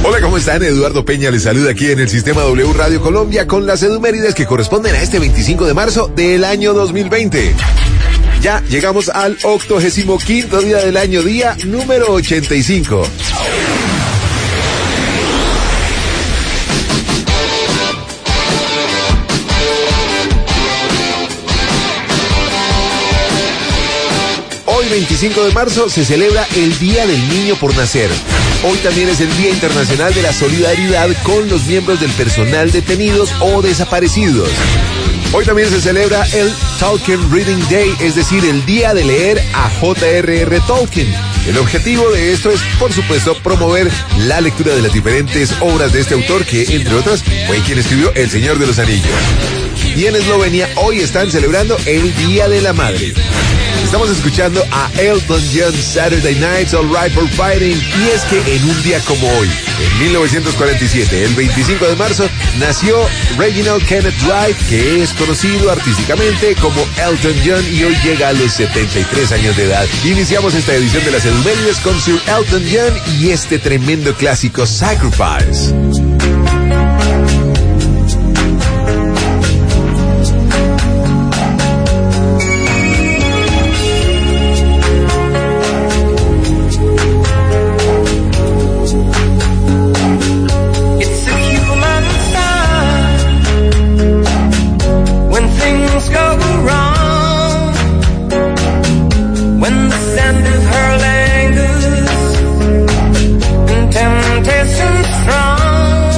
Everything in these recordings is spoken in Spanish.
Hola, ¿cómo están? Eduardo Peña les saluda aquí en el Sistema W Radio Colombia con las edumérides que corresponden a este 25 de marzo del año 2020. Ya llegamos al 85º día del año, día número 85. Hoy, 25 de marzo, se celebra el Día del Niño por Nacer. Hoy también es el Día Internacional de la Solidaridad con los miembros del personal detenidos o desaparecidos. Hoy también se celebra el Tolkien Reading Day, es decir, el día de leer a J.R.R. Tolkien. El objetivo de esto es, por supuesto, promover la lectura de las diferentes obras de este autor que, entre otras, fue quien escribió El Señor de los Anillos. Y en Eslovenia hoy están celebrando el Día de la Madre. Estamos escuchando a Elton John, Saturday Night's All Right for Fighting, y es que en un día como hoy, en 1947, el 25 de marzo, nació Reginald Kenneth Wright, que es conocido artísticamente como Elton John y hoy llega a los 73 años de edad. Iniciamos esta edición de las Edumérides con Sir Elton John y este tremendo clásico Sacrifice. Temptation strong.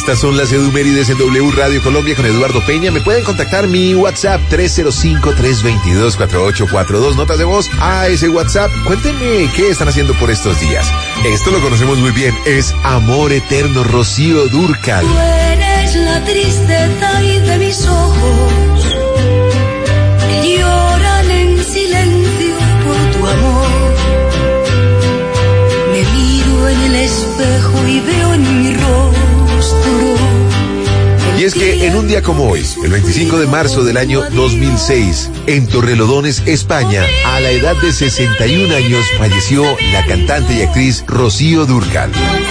Estas son las Edumérides en W Radio Colombia con Eduardo Peña. Me pueden contactar mi WhatsApp 305-322-4842. Notas de voz a ese WhatsApp. Cuéntenme qué están haciendo por estos días. Esto lo conocemos muy bien. Es Amor Eterno, Rocío Dúrcal. Tú eres la tristeza de mis ojos que lloran en silencio por tu amor. Me miro en el espejo y veo en mi rostro. Y es que en un día como hoy, el 25 de marzo del año 2006, en Torrelodones, España, a la edad de 61 años, falleció la cantante y actriz Rocío Dúrcal.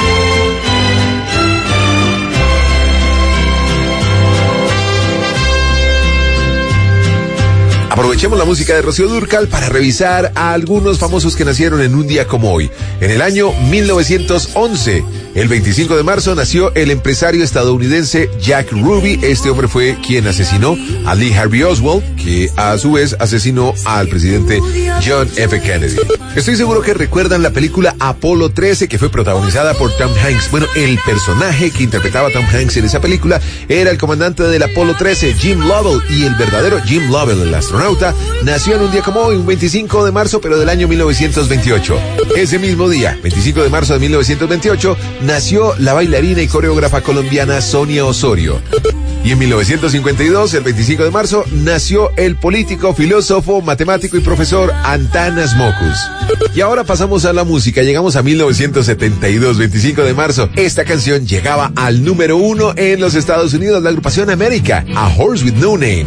Aprovechemos la música de Rocío Dúrcal para revisar a algunos famosos que nacieron en un día como hoy. En el año 1911, el 25 de marzo, nació el empresario estadounidense Jack Ruby. Este hombre fue quien asesinó a Lee Harvey Oswald, que a su vez asesinó al presidente John F. Kennedy. Estoy seguro que recuerdan la película Apolo 13, que fue protagonizada por Tom Hanks. Bueno, el personaje que interpretaba Tom Hanks en esa película era el comandante del Apolo 13, Jim Lovell, y el verdadero Jim Lovell, el astronauta, nació en un día como hoy, un 25 de marzo, pero del año 1928. Ese mismo día, 25 de marzo de 1928, nació la bailarina y coreógrafa colombiana Sonia Osorio. Y en 1952, el 25 de marzo, nació el político, filósofo, matemático y profesor Antanas Mockus. Y ahora pasamos a la música. Llegamos a 1972, 25 de marzo. Esta canción llegaba al número 1 en los Estados Unidos, la agrupación América, A Horse with No Name.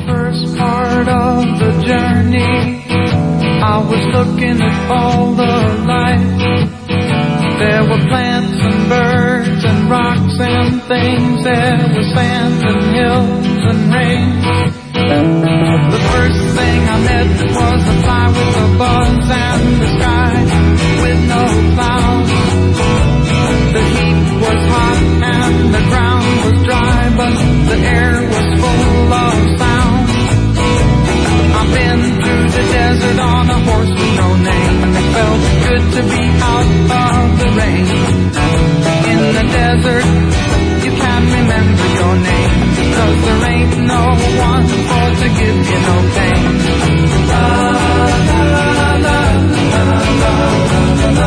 There were plants and birds and rocks and things. There was sand and hills and rain. The first thing I met was a fly with a buzz and the sky with no clouds. The heat was hot and the ground was dry, but the air was full of sound. I've been through the desert on a horse with no name, and it felt good to be out of the rain. In the desert, you can't remember your name, because there ain't no one for to give you no pain. La la la la la la la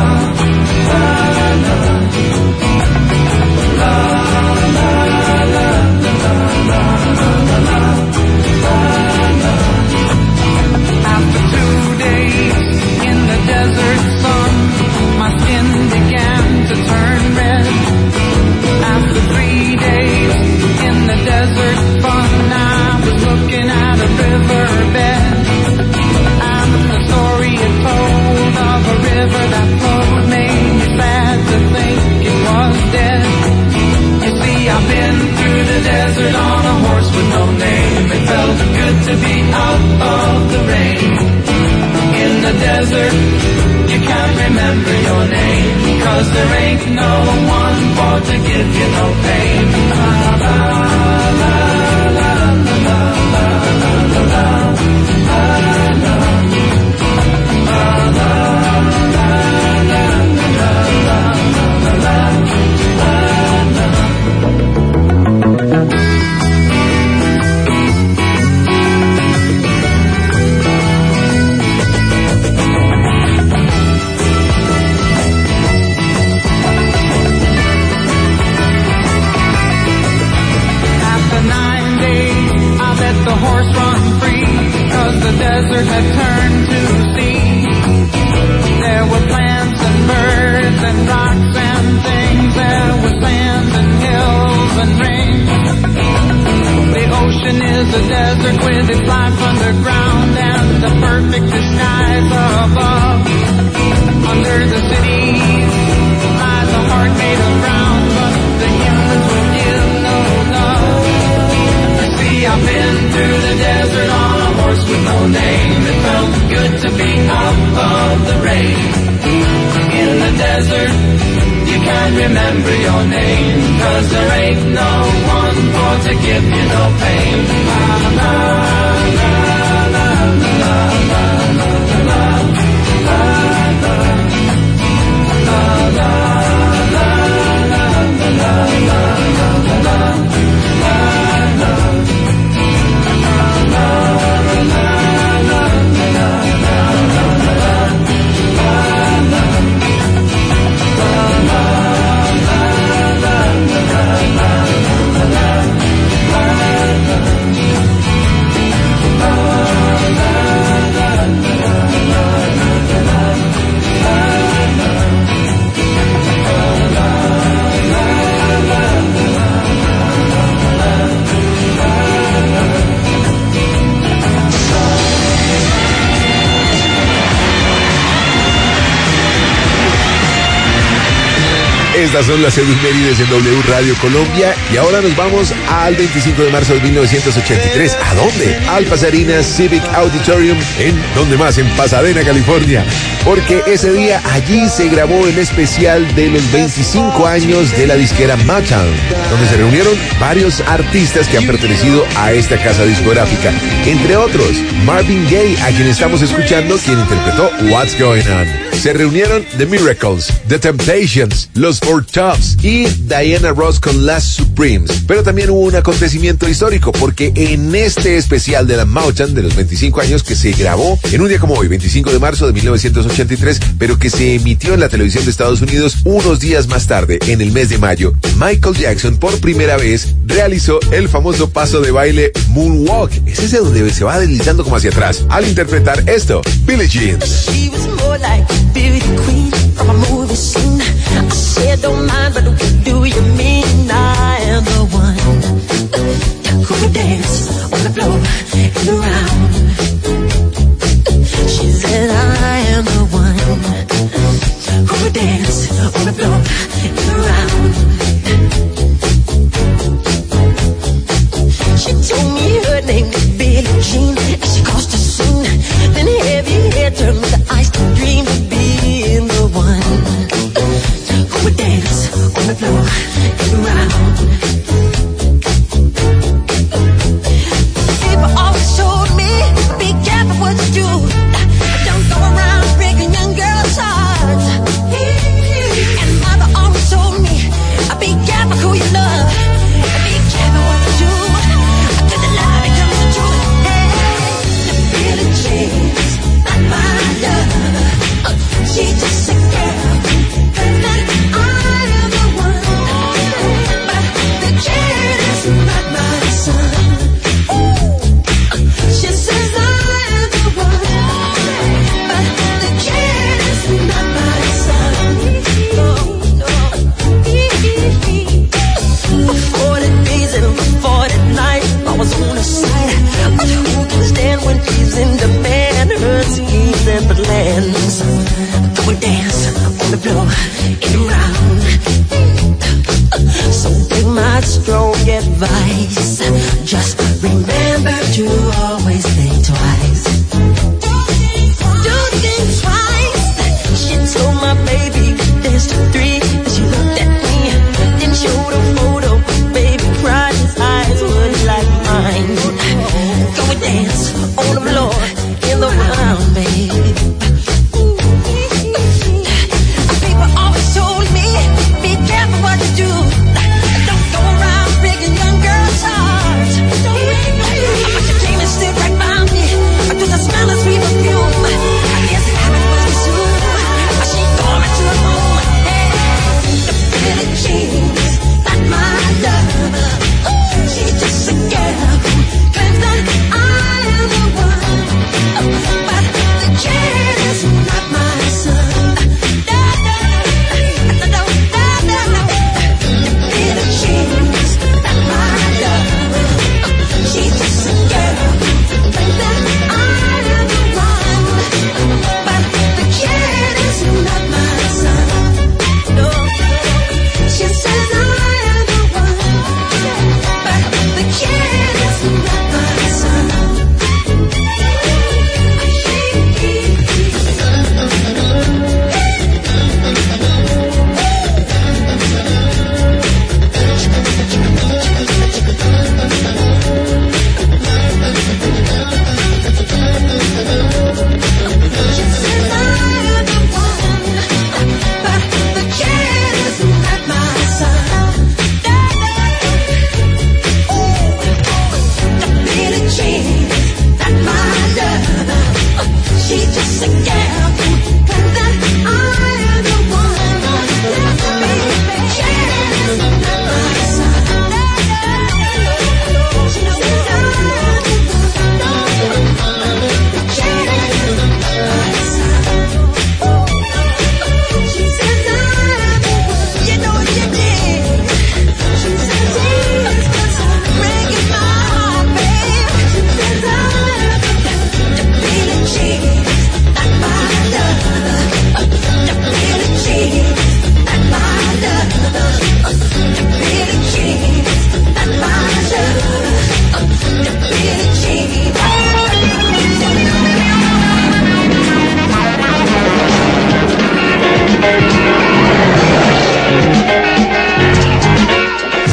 After 2 days in the desert sun, my skin began to turn red. After 3 days in the desert fun, I was looking at a riverbed. And the story it told of a river that flowed made me sad to think it was dead. You see, I've been through the desert on a horse with no name. It felt good to be out of the rain. In the desert, you can't remember your name, 'cause there ain't no one for to give you no pain. La la la la la la la la la desert had turned to sea. There were plants and birds and rocks and things. There was sand and hills and rain. The ocean is a desert with its life underground and the perfect disguise above. Under the cities lies a heart made of brown, but the humans will give no love. You see, I've been through the desert on a horse with no name. It felt good to be out of the rain. In the desert, you can't remember your name, 'cause there ain't no one for to give you no pain. La la la la la la la la la la la la la la la la la. Estas son las efemérides en W Radio Colombia y ahora nos vamos al 25 de marzo de 1983. ¿A dónde? Al Pasadena Civic Auditorium, ¿en dónde más? En Pasadena, California. Porque ese día allí se grabó el especial de los 25 años de la disquera Motown, donde se reunieron varios artistas que han pertenecido a esta casa discográfica. Entre otros, Marvin Gaye, a quien estamos escuchando, quien interpretó What's Going On. Se reunieron The Miracles, The Temptations, Los Four Tops y Diana Ross con Las Supremes. Pero también hubo un acontecimiento histórico, porque en este especial de la Motown de los 25 años que se grabó en un día como hoy, 25 de marzo de 1983, pero que se emitió en la televisión de Estados Unidos unos días más tarde, en el mes de mayo, Michael Jackson por primera vez realizó el famoso paso de baile Moonwalk. Es ese donde se va deslizando como hacia atrás, al interpretar esto, Billie Jean. She was more like a beauty queen from a movie scene. I said don't mind, but what do you mean? I am the one who would dance on the floor and around. She said I am the one who would dance on the floor and around. She told me her name was Billie Jean, and she caused a scene. Then heavy hair turned to ice to dream of being the one who would dance on the floor and around. People always told me, be careful what you do. Don't go around breaking young girls' hearts. And mother always told me, be careful who you love. Be careful what you do. To the love becomes the truth. Hey, Billie Jean's not my love. She's just a girl. But I am the one. But the kid is not my son. She says I am the one. But the kid is not my son. No, no. 40 days and 40 nights I was on her side. But who can stand when she's in demand? Her schemes and plans. Go and dance on the floor and around. So take my strong advice. Just remember to always think twice. Do think twice. She told my baby dance to 3. She looked at me, then showed a photo. Baby cried, his eyes were like mine. Go and dance on the floor in the round, baby. People always told me, be careful what you do. Don't go around breaking young girls' hearts. But you came and stood right by me.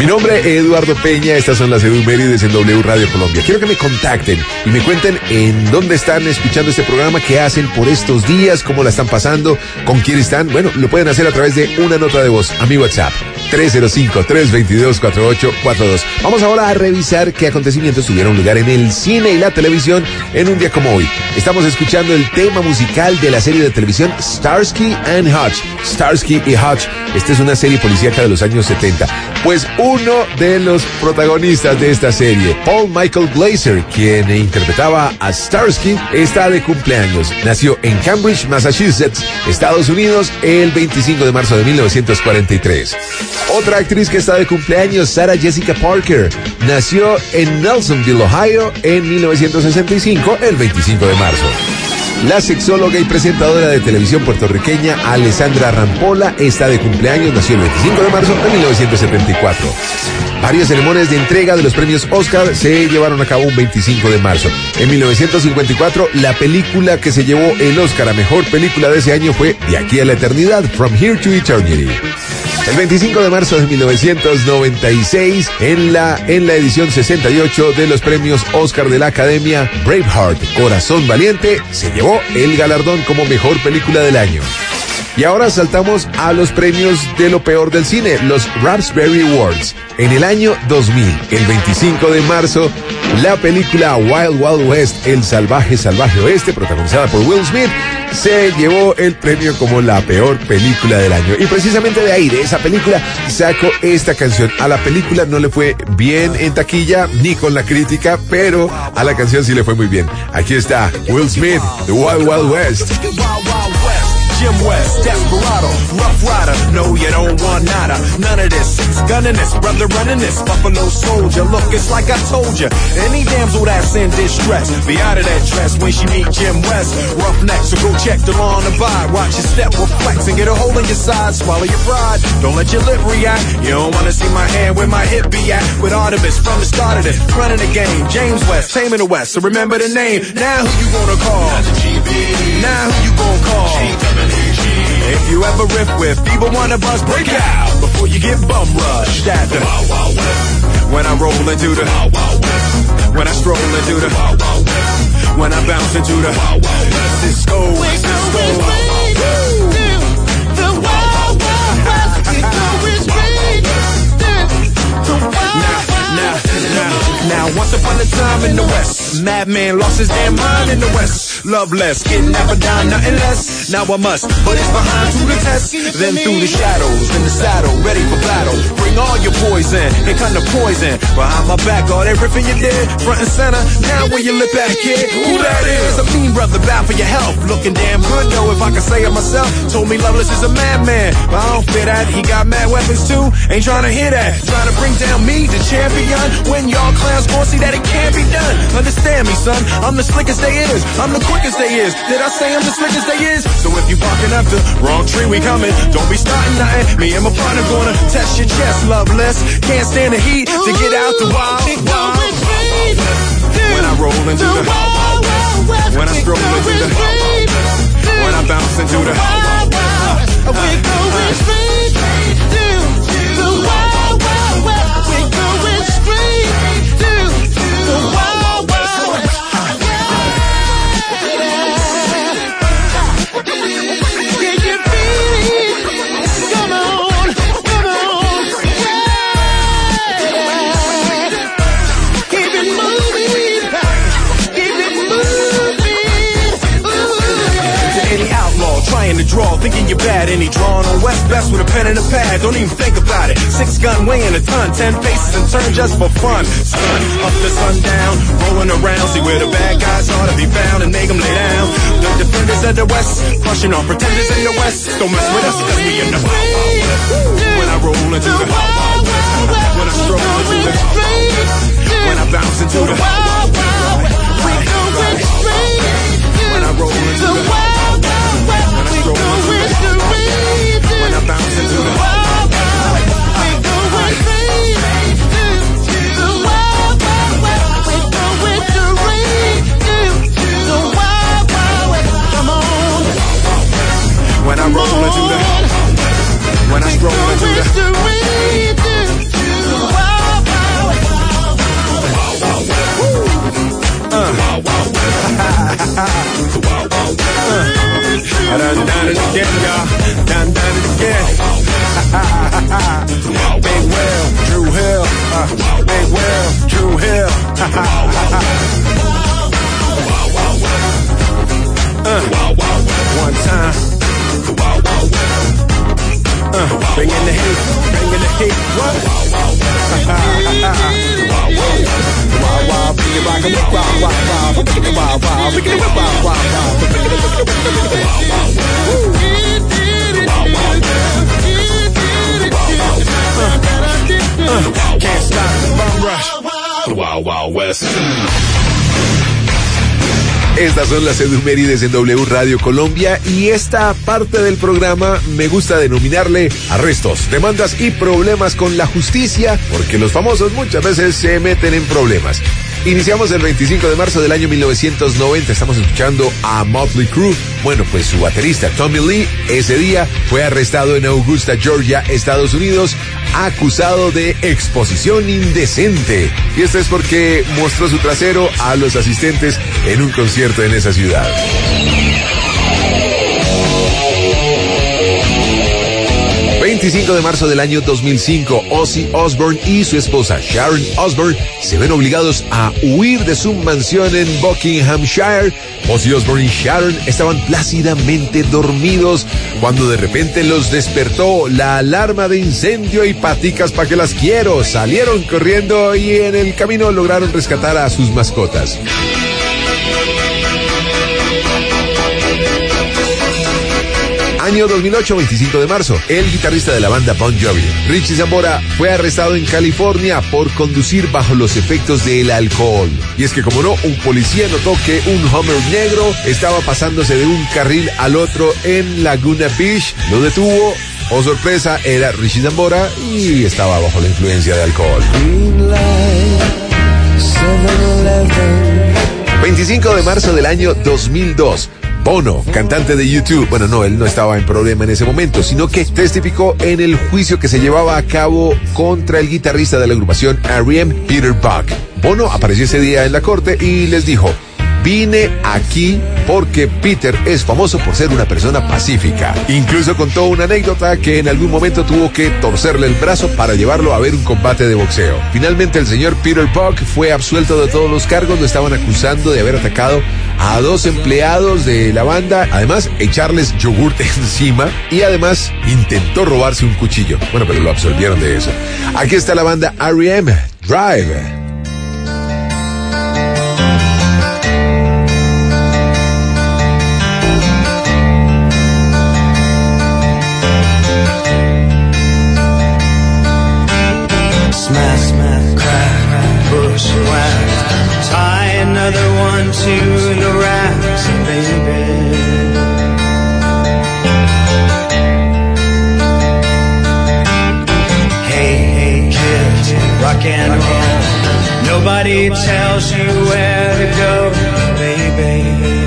Mi nombre es Eduardo Peña, estas son las efemérides en W Radio Colombia. Quiero que me contacten y me cuenten en dónde están escuchando este programa, qué hacen por estos días, cómo la están pasando, con quién están. Bueno, lo pueden hacer a través de una nota de voz a mi WhatsApp, 305-322-4842. Vamos ahora a revisar qué acontecimientos tuvieron lugar en el cine y la televisión en un día como hoy. Estamos escuchando el tema musical de la serie de televisión Starsky and Hutch. Starsky y Hutch. Esta es una serie policíaca de los años 70. Pues uno de los protagonistas de esta serie, Paul Michael Glaser, quien interpretaba a Starsky, está de cumpleaños. Nació en Cambridge, Massachusetts, Estados Unidos, el 25 de marzo de 1943. Otra actriz que está de cumpleaños, Sarah Jessica Parker, nació en Nelsonville, Ohio, en 1965, el 25 de marzo. La sexóloga y presentadora de televisión puertorriqueña Alessandra Rampolla está de cumpleaños, nació el 25 de marzo de 1974. Varias ceremonias de entrega de los premios Oscar se llevaron a cabo un 25 de marzo. En 1954, la película que se llevó el Oscar a mejor película de ese año fue De aquí a la eternidad, From Here to Eternity. El 25 de marzo de 1996, en la edición 68 de los premios Oscar de la Academia, Braveheart, Corazón Valiente, se llevó el galardón como mejor película del año. Y ahora saltamos a los premios de lo peor del cine, los Raspberry Awards. En el año 2000, el 25 de marzo, la película Wild Wild West, El Salvaje Salvaje Oeste, protagonizada por Will Smith, se llevó el premio como la peor película del año. Y precisamente de ahí, de esa película, sacó esta canción. A la película no le fue bien en taquilla, ni con la crítica, pero a la canción sí le fue muy bien. Aquí está Will Smith, The Wild Wild West. Jim West, Desperado, Rough Rider, no you don't want nada, none of this, six gunning this, brother running this, Buffalo Soldier, look it's like I told you, any damsel that's in distress, be out of that dress when she meet Jim West, rough neck, so go check the law on the vibe, watch your step, reflex and get a hold in your side, swallow your pride, don't let your lip react, you don't wanna see my hand where my hip be at, with Artemis from the start of this, running the game, James West, taming the West, so remember the name, now who you gonna call, now who you gonna call, if you ever riff with either one of us, break out before you get bum rushed at the Wild Wild West. When I roll into the Wild Wild West. When I stroll into the Wild Wild West. When I bounce into the Wild Wild West. Cisco, Cisco. The Wild Wild West. We go with the Wild Now, once upon a time in the West, madman lost his damn mind in the West. Loveless, getting never down, nothing less. Now I must put his behind to the test. Then through the shadows, in the saddle, ready for battle. Bring all your poison, and kind of poison. Behind my back, all that ripping you did. Front and center, now where you lip at, kid. Who that is? A mean brother, bound for your health. Looking damn good, though, if I can say it myself. Told me Loveless is a madman, but I don't fit that. He got mad weapons too, ain't trying to hear that. Trying to bring down me, the champion. When y'all clowns gon' see that it can't be done. Understand me, son, I'm the slickest they is. I'm the quickest they is. Did I say I'm the slickest they is? So if you barking up the wrong tree, we coming. Don't be starting nothing. Me and my partner gonna test your chest, Loveless. Can't stand the heat to get out the wild, wild, wild west. When I roll into the wild, wild west. When I stroll into the wild, wild west. When I bounce into the wild, wild west. We going straight to the wild, wild west. We going straight to the wild, wild west. Trying to draw, thinking you're bad. Any drawing on West Best with a pen and a pad. Don't even think about it. 6 gun weighing a ton, 10 faces and turn just for fun. Sun up to sundown, rolling around. See where the bad guys are to be found and make them lay down. The defenders of the West, crushing on pretenders in the West. Don't mess with us cause we in the Wild Wild West. When I roll into the Wild Wild West. When I stroll into the Wild Wild West. When I bounce into the Wild Wild West. We going straight. When I roll into the Wild Wild West. When I stroll into the Wild Wild West. When I bounce into the Wild Wild West. We going straight to the Wild Wild West. We going straight to the Wild Wild West. Come on. When I roll into the, when I stroll into the, One time. Bringing the heat, bringing the heat. What? Wow, wow, bring it rock, wow, wow, wow, bring it wow, wow, bring it wow, wow, wow, can't stop the bum rush. Wow, wow, West. Estas son las efemérides en W Radio Colombia y esta parte del programa me gusta denominarle arrestos, demandas y problemas con la justicia, porque los famosos muchas veces se meten en problemas. Iniciamos el 25 de marzo del año 1990, estamos escuchando a Motley Crue. Bueno, pues su baterista Tommy Lee ese día fue arrestado en Augusta, Georgia, Estados Unidos, acusado de exposición indecente. Y esto es porque mostró su trasero a los asistentes en un concierto en esa ciudad. 25 de marzo del año 2005, Ozzy Osbourne y su esposa Sharon Osbourne se ven obligados a huir de su mansión en Buckinghamshire. Ozzy Osbourne y Sharon estaban plácidamente dormidos cuando de repente los despertó la alarma de incendio y paticas pa' que las quiero. Salieron corriendo y en el camino lograron rescatar a sus mascotas. Año 2008, 25 de marzo, el guitarrista de la banda Bon Jovi, Richie Sambora, fue arrestado en California por conducir bajo los efectos del alcohol. Y es que, como no, un policía notó que un Hummer negro estaba pasándose de un carril al otro en Laguna Beach, lo detuvo. Oh, sorpresa, era Richie Sambora y estaba bajo la influencia de alcohol. 25 de marzo del año 2002. Bono, cantante de U2, bueno, no, él no estaba en problema en ese momento, sino que testificó en el juicio que se llevaba a cabo contra el guitarrista de la agrupación R.E.M., Peter Buck. Bono apareció ese día en la corte y les dijo: vine aquí porque Peter es famoso por ser una persona pacífica. Incluso contó una anécdota que en algún momento tuvo que torcerle el brazo para llevarlo a ver un combate de boxeo. Finalmente el señor Peter Buck fue absuelto de todos los cargos. Lo estaban acusando de haber atacado a 2 empleados de la banda, además echarles yogurte encima y además intentó robarse un cuchillo. Bueno, pero lo absolvieron de eso. Aquí está la banda R.E.M., Drive. Another one to the racks, baby. Hey, kids, rock and roll. Nobody tells you where to go, baby.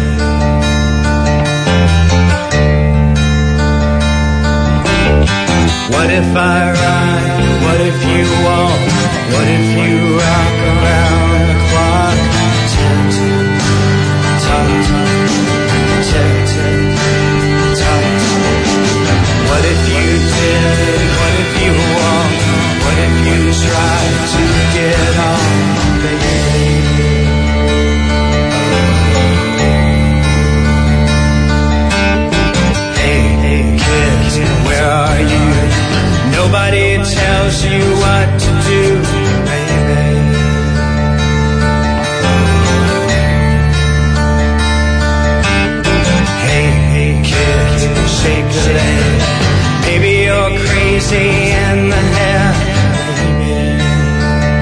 What if I ride? What if you walk? What if you rock around the clock? What if you did? What if you walked? What if you tried to get on, baby? Hey, kids, where are you? Nobody tells you what to do, baby. Shake the leg. Maybe you're crazy in the head, baby.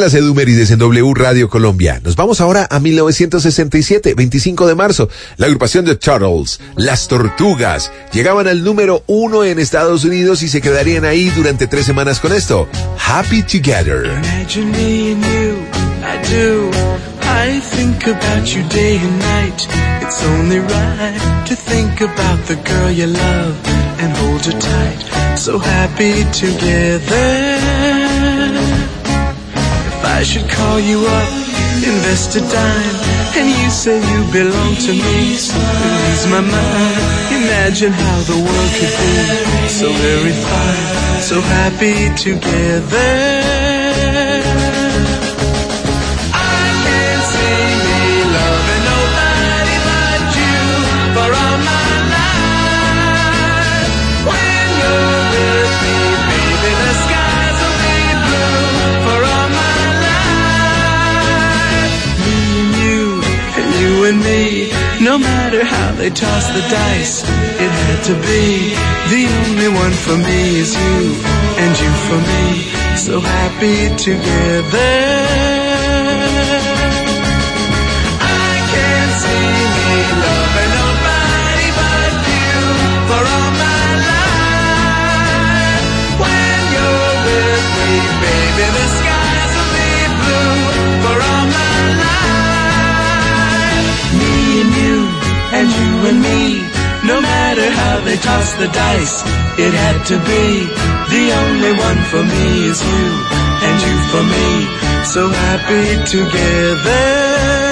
las Edumérides en W Radio Colombia. Nos vamos ahora a 1967, 25 de marzo. La agrupación de Turtles, Las Tortugas, llegaban al número 1 en Estados Unidos y se quedarían ahí durante 3 semanas con esto. Happy Together. Imagine me and you, I do. I think about you day and night. It's only right to think about the girl you love and hold her tight. So happy together. If I should call you up, invest a dime, and you say you belong to me, lose my mind. Imagine how the world could be so very fine, so happy together. And me, no matter how they toss the dice, it had to be. The only one for me is you, and you for me, so happy together. I can't see me loving nobody but you for all my life. When you're with me, baby, the skies will be blue for all my life. And you and me, no matter how they toss the dice, it had to be. The only one for me is you, and you for me, so happy together.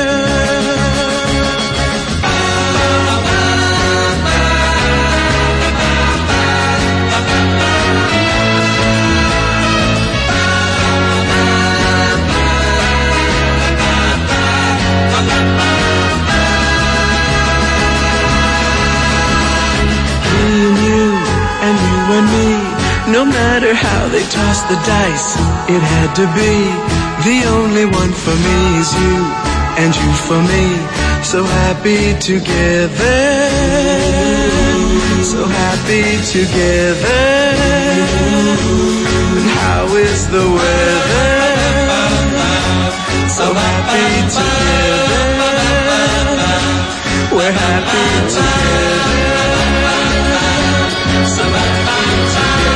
No matter how they toss the dice, it had to be. The only one for me is you, and you for me, so happy together. So happy together. And how is the weather? So happy together. We're happy together. So happy together.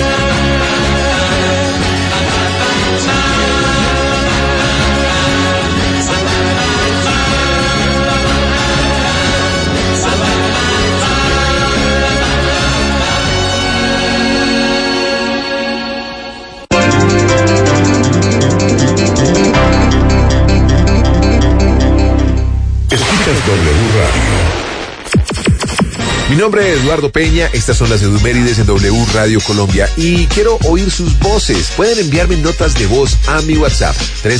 W Radio. Mi nombre es Eduardo Peña, estas son las Edumérides en W Radio Colombia y quiero oír sus voces. Pueden enviarme notas de voz a mi WhatsApp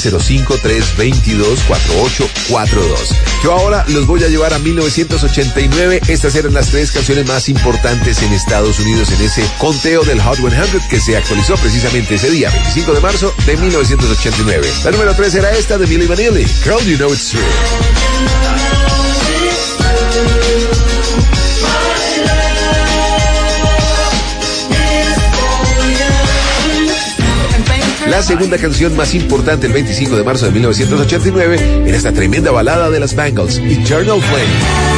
305-322-4842. Yo ahora los voy a llevar a 1989. Estas eran las 3 canciones más importantes en Estados Unidos en ese conteo del Hot 100 que se actualizó precisamente ese día, 25 de marzo de 1989. La número 3 era esta de Milli Vanilli, Girl, You Know It's True. La segunda canción más importante el 25 de marzo de 1989 era esta tremenda balada de las Bangles, Eternal Flame.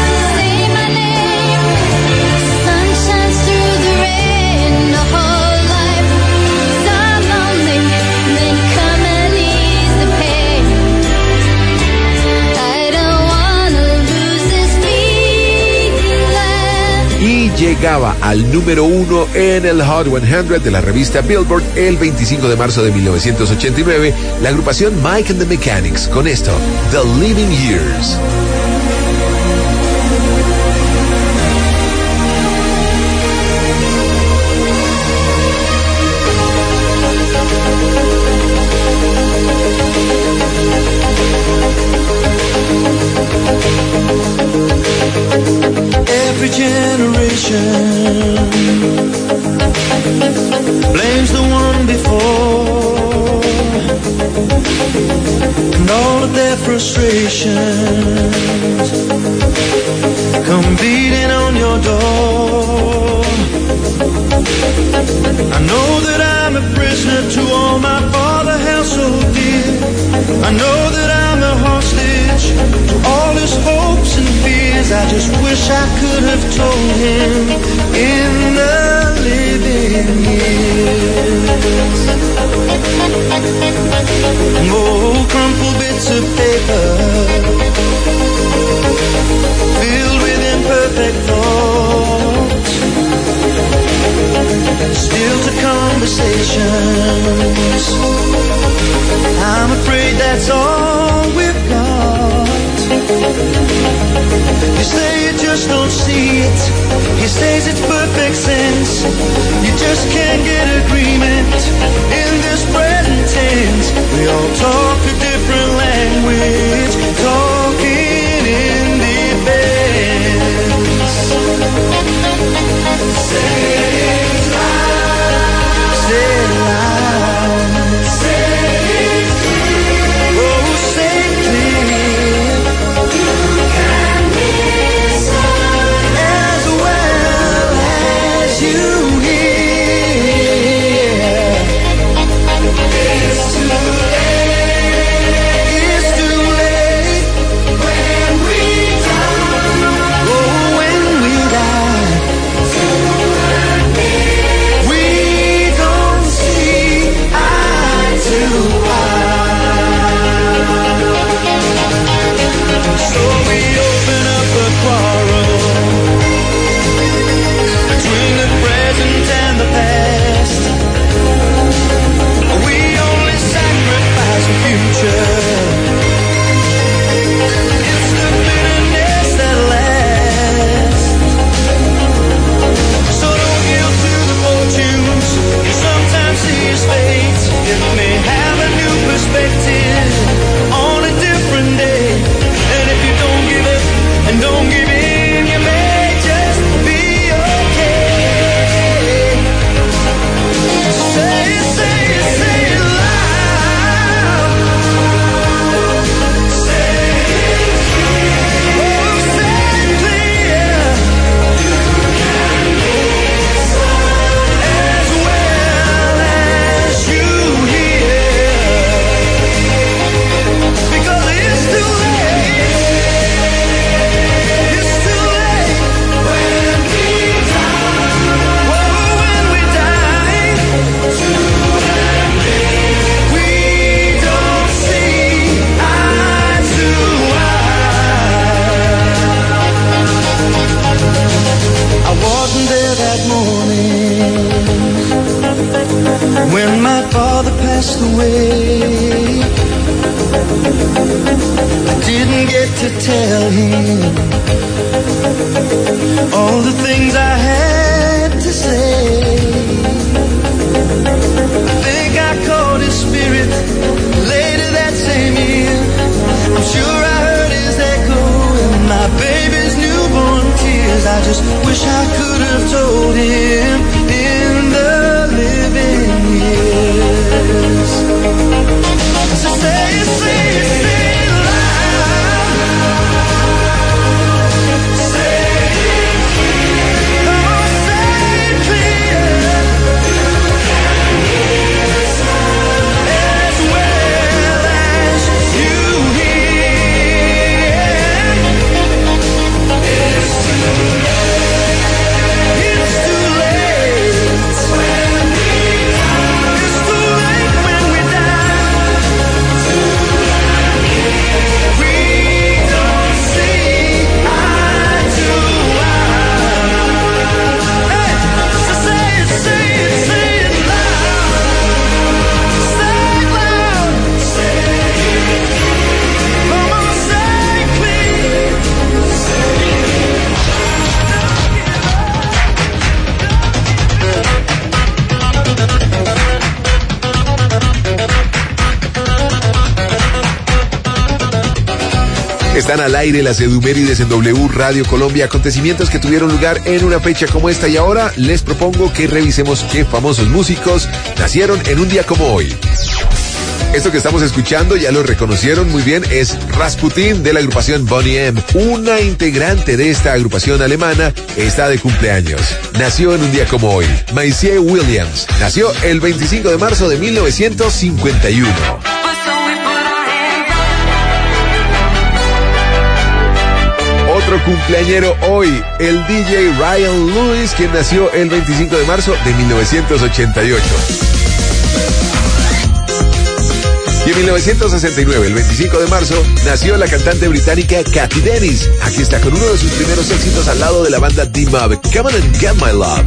Llegaba al número 1 en el Hot 100 de la revista Billboard el 25 de marzo de 1989, la agrupación Mike and the Mechanics con esto, The Living Years. Every generation blames the one before, and all of their frustrations come beating on your door. I know that I'm a prisoner to all my father held so dear. I know that I'm a hostage to all his hopes and fears. I just wish I could have told him in the living years. Oh, crumpled bits of paper filled with imperfect thoughts, still to conversations. I'm afraid that's all we've got. You say you just don't see it. He says it's perfect sense. You just can't get agreement in this present tense. We all talk a different language, talking in defense. Say it loud. Say it loud. Say it clear. Oh, say it clear. You can listen as well as you hear. It's too late. It's too late when we die. Oh, when we die. We don't see eye to eye. So we open up a quarrel between the present and the past. We only sacrifice the future. It's the bitterness that lasts. So don't yield to the fortunes you sometimes see as fate. It may have a new perspective on a different day. And if you don't give it and don't give in, you may just be okay. Say it, say it, say it loud. Say it clear. Oh, say it clear. You can listen as well as you hear. Because it's too late. It's too late when we die. Oh, when we die. We don't see eye to eye. I wasn't there that morning when my father passed away. I didn't get to tell him all the things I had to say. I think I caught his spirit later that same year. I'm sure I heard his echo in my baby's newborn tears. I just wish I could have told him in the living years. So say it, say it, say it loud. Say it clear. Come on, say it clear. As well as you hear. It's too late. It's too late when we die. It's too late when we die. We don't see eye to eye. Hey, so say it, say it, say it loud. Say it loud. Say it. Come on, say it clear. Están al aire las Edumérides en W Radio Colombia, acontecimientos que tuvieron lugar en una fecha como esta, y ahora les propongo que revisemos qué famosos músicos nacieron en un día como hoy. Esto que estamos escuchando, ya lo reconocieron muy bien, es Rasputin de la agrupación Boney M. Una integrante de esta agrupación alemana está de cumpleaños. Nació en un día como hoy. Maisie Williams nació el 25 de marzo de 1951. Otro cumpleañero hoy, el DJ Ryan Lewis, quien nació el 25 de marzo de 1988. Y en 1969, el 25 de marzo, nació la cantante británica Cathy Dennis. Aquí está con uno de sus primeros éxitos al lado de la banda D-Mob, Come On and Get My Love.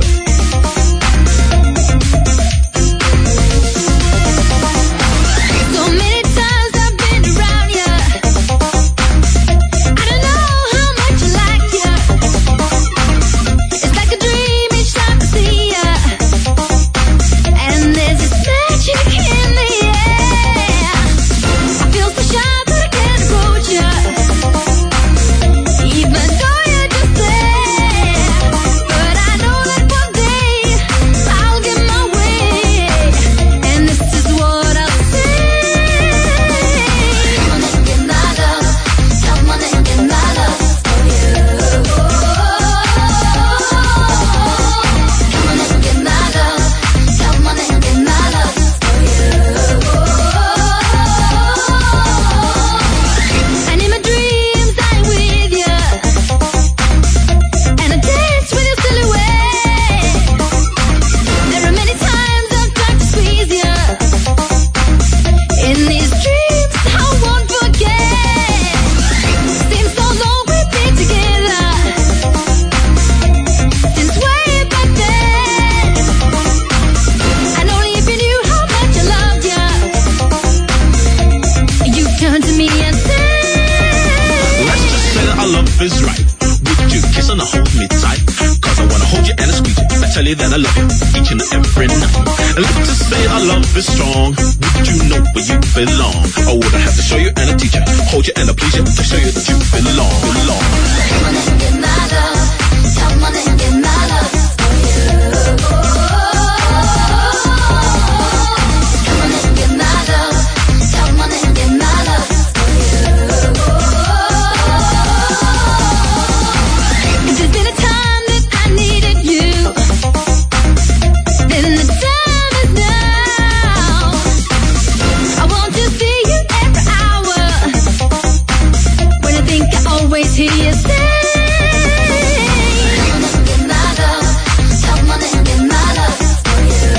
That I love you each and every night. And let's just say our love is strong. Would you know where you belong? Or would I have to show you and a teacher, hold you and a please you to show you that you belong? Come on and get my love. Come on and get my love for you. Come on and get my love. Come on and get my love for you. If there's been a time that I needed you, then the time is now. I want to see you every hour. When I think I always hear you say, come on and get my love. Come on and get my love for you.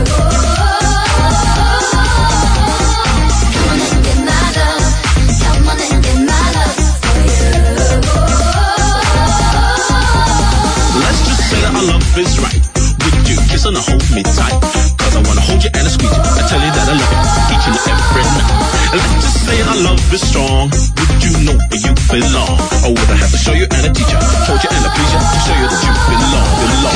Come on and get my love. Come on and get my love for you. Let's just say that our love is right. Would you kiss and hold me tight? Cause I wanna hold you and squeeze you. I tell you that I love you each and every night. And let's just say our love is strong. Would you know where you belong? Or would I have to show you and a teacher, hold you and a please you to show you that you belong?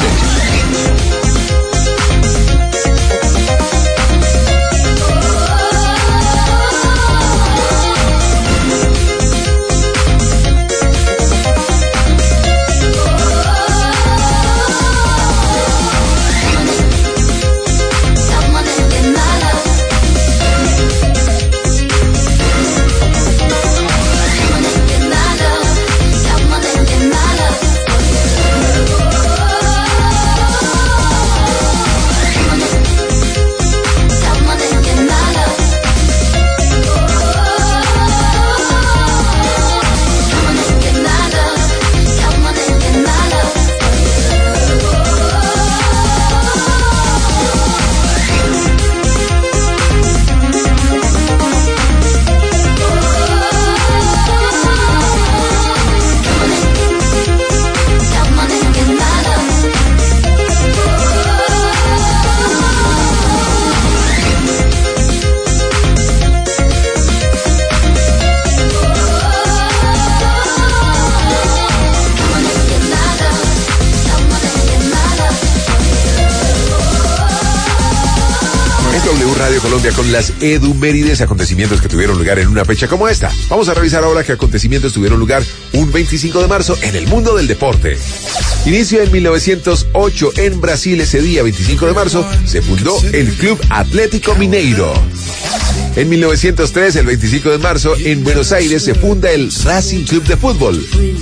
Radio Colombia con las edumérides, acontecimientos que tuvieron lugar en una fecha como esta. Vamos a revisar ahora qué acontecimientos tuvieron lugar un 25 de marzo en el mundo del deporte. Inicio en 1908 en Brasil. Ese día, 25 de marzo, se fundó el Club Atlético Mineiro. En 1903, el 25 de marzo, en Buenos Aires se funda el Racing Club de Fútbol.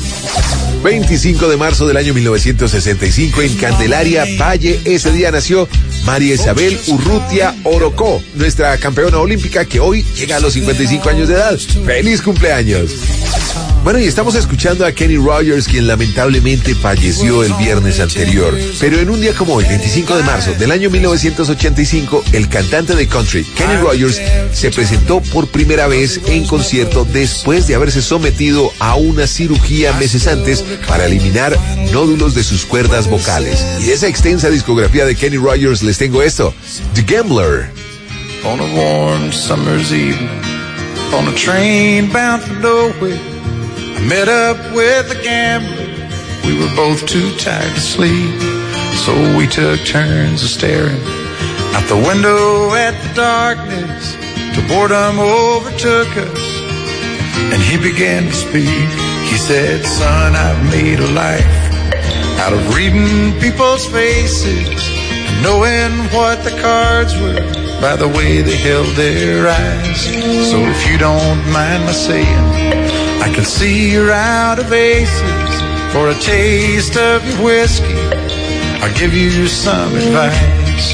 25 de marzo del año 1965, en Candelaria, Valle, ese día nació María Isabel Urrutia Orocó, nuestra campeona olímpica que hoy llega a los 55 años de edad. ¡Feliz cumpleaños! Bueno, y estamos escuchando a Kenny Rogers, quien lamentablemente falleció el viernes anterior. Pero en un día como hoy, 25 de marzo del año 1985, el cantante de country, Kenny Rogers, se presentó por primera vez en concierto después de haberse sometido a una cirugía meses antes para eliminar nódulos de sus cuerdas vocales. Y de esa extensa discografía de Kenny Rogers les tengo esto, The Gambler. On a warm summer's evening, on a train bound for nowhere, I met up with a gambler. We were both too tired to sleep, so we took turns of staring out the window at the darkness till boredom overtook us, and he began to speak. He said, son, I've made a life out of reading people's faces and knowing what the cards were by the way they held their eyes. So if you don't mind my saying, I can see you're out of aces. For a taste of your whiskey, I'll give you some advice.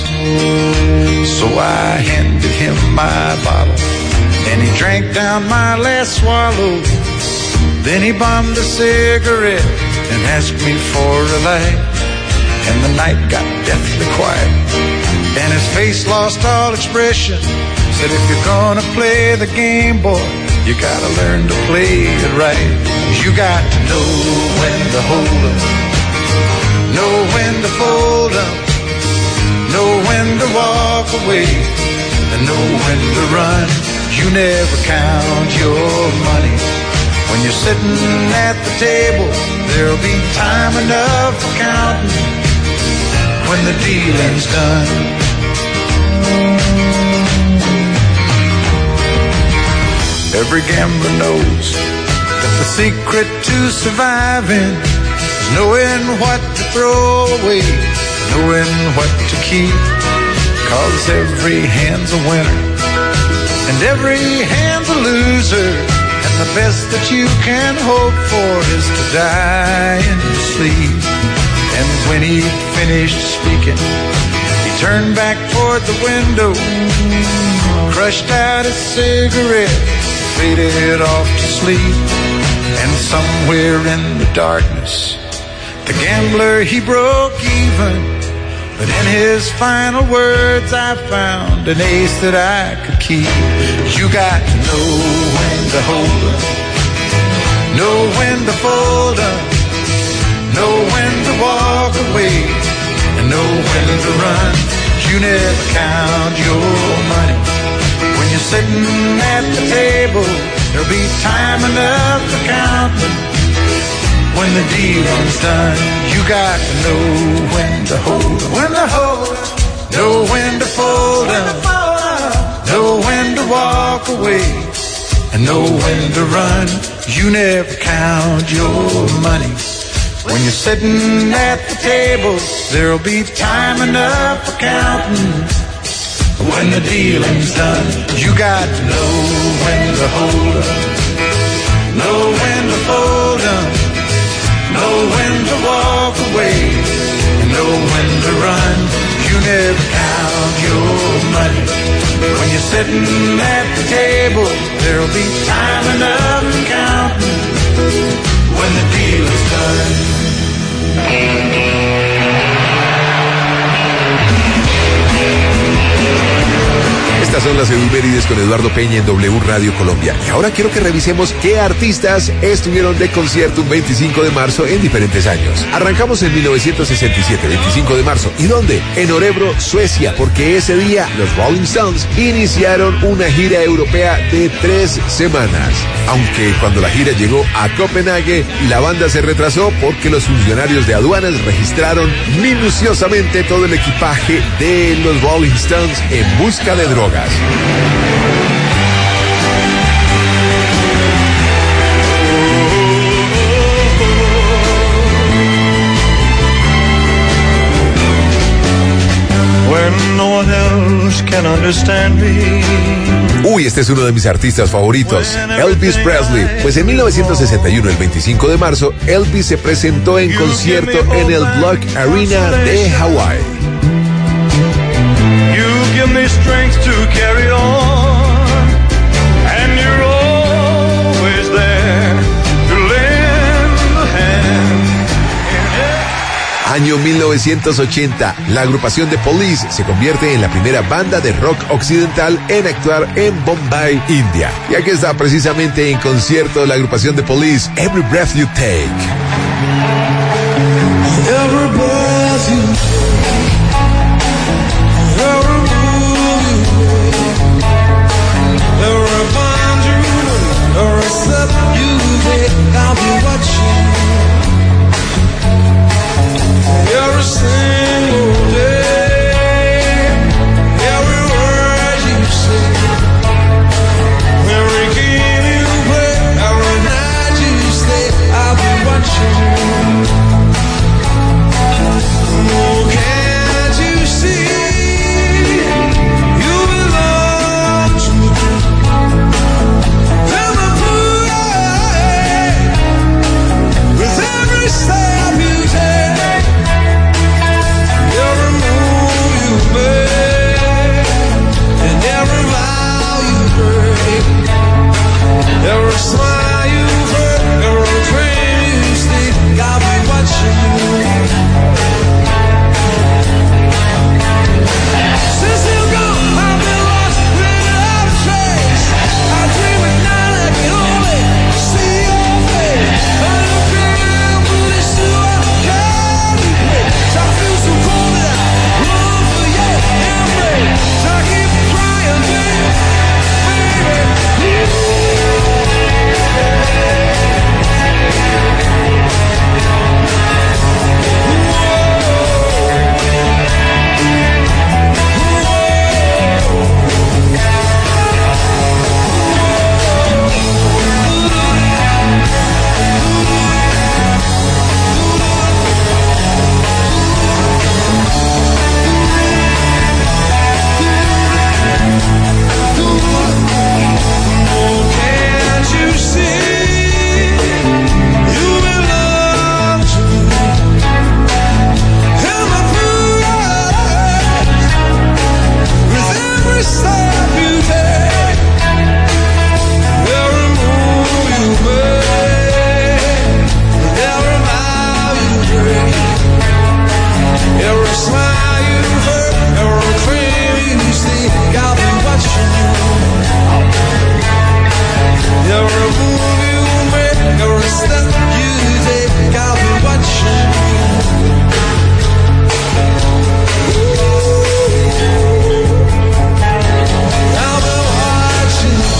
So I handed him my bottle, and he drank down my last swallow. Then he bummed a cigarette and asked me for a light. And the night got deathly quiet, and his face lost all expression. Said, if you're gonna play the game, boy, you gotta learn to play it right. You got to know when to hold up, know when to fold up, know when to walk away, and know when to run. You never count your money. When you're sitting at the table, there'll be time enough for counting when the dealing's done. Every gambler knows that the secret to surviving is knowing what to throw away, knowing what to keep. 'Cause every hand's a winner and every hand's a loser, and the best that you can hope for is to die in your sleep. And when he finished speaking, he turned back toward the window, crushed out his cigarette, faded off to sleep. And somewhere in the darkness, the gambler, he broke even. But in his final words, I found an ace that I could keep. You got to know when to hold up, know when to fold up, know when to walk away, and know when to run. You never count your money. When you're sitting at the table, there'll be time enough for counting when the dealing's done. You got to know when to hold up, when to hold up, know when to fold up, know when to walk away, and know when to run. You never count your money. When you're sitting at the table, there'll be time enough for counting when the dealing's done. You got to know when to hold up, know when to fold up, know when to walk away, and know when to run. You never count your money. When you're sitting at the table, there'll be time enough for counting when the deal is done. Estas son las efemérides con Eduardo Peña en W Radio Colombia. Y ahora quiero que revisemos qué artistas estuvieron de concierto un 25 de marzo en diferentes años. Arrancamos en 1967, 25 de marzo. ¿Y dónde? En Örebro, Suecia, porque ese día los Rolling Stones iniciaron una gira europea de 3 semanas. Aunque cuando la gira llegó a Copenhague, la banda se retrasó porque los funcionarios de aduanas registraron minuciosamente todo el equipaje de los Rolling Stones en busca de drogas. When no one else can understand me. Uy, Uy, este es uno de mis artistas favoritos, Elvis Presley. Pues en 1961, el 25 de marzo, Elvis se presentó en concierto en el Block Arena de Hawái. You give me strength to carry on, and you're always there to lend a hand. Año 1980, la agrupación The Police se convierte en la primera banda de rock occidental en actuar en Bombay, India. Y aquí está precisamente en concierto la agrupación The Police, Every Breath You Take. Every breath you every move you make, every bond you make, every step you take, I'll be watching every single day, every word you say, every game you play, every night you stay, I'll be watching. Oh, can't you see you belong to me? And the parade with every step you take, every move you make, and every vow you break, every smile you hurt, every dream you sleep, I'll be watching you. Since you're gone, I've been lost without a trace. I dream at night I can only see your face. I don't care for this to I can't replace. I feel so cold that I long for your embrace. I keep crying, baby, baby. Can't you see you belong to me? And my pride with every step you take, every move you make, every vow you break, every smile you hurt, every claim you see, I'll be watching you. Every move you make, every step you take, I'll be watching you. I'll be watching you.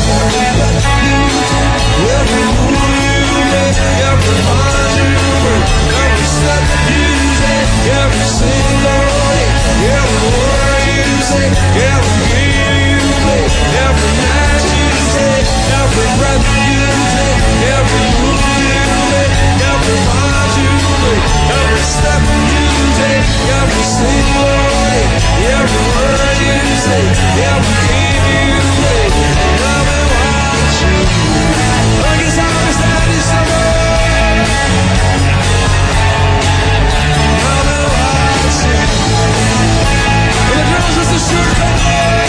Every move you make, every bond you break, every step you take, every single day, every word you say, every game you play, every night you take, every breath you take, every move you make, every bond you break, every step you take, every single day, every word you say, every game you play, I'll be watching you. I guess I'm a steady summer. I'll be watching you. And the girls just a shirt.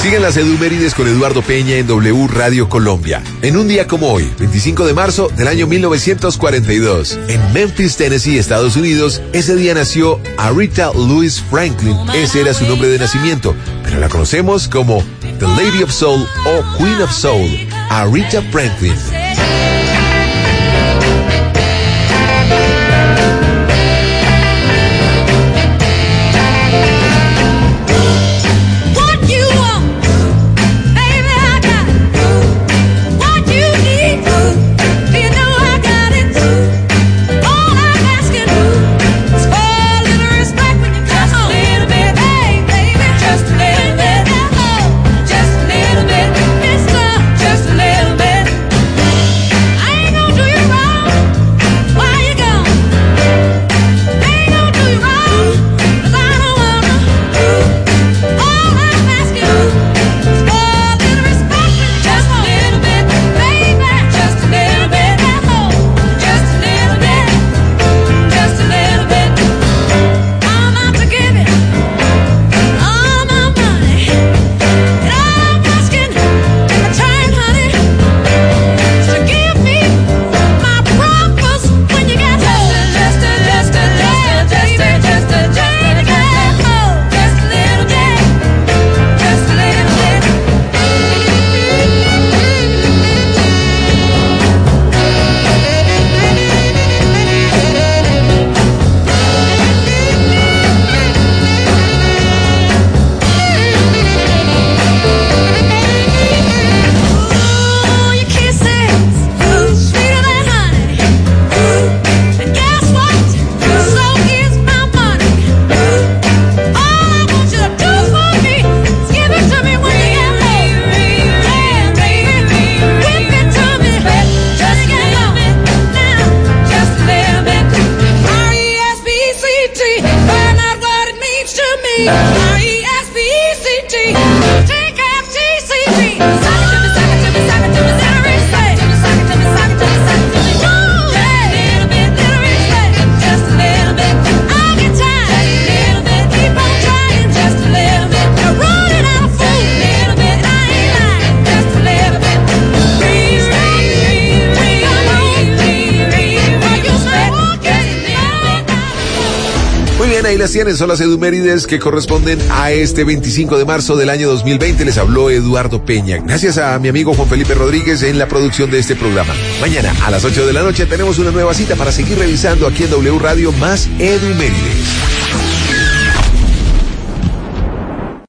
Siguen las Edumérides con Eduardo Peña en W Radio Colombia. En un día como hoy, 25 de marzo del año 1942, en Memphis, Tennessee, Estados Unidos, ese día nació Aretha Louise Franklin. Ese era su nombre de nacimiento, pero la conocemos como The Lady of Soul o Queen of Soul, Aretha Franklin. Ahí las tienen, son las Edumérides que corresponden a este 25 de marzo del año 2020. Les habló Eduardo Peña. Gracias a mi amigo Juan Felipe Rodríguez en la producción de este programa. Mañana a las 8 de la noche tenemos una nueva cita para seguir revisando aquí en W Radio más Edumérides.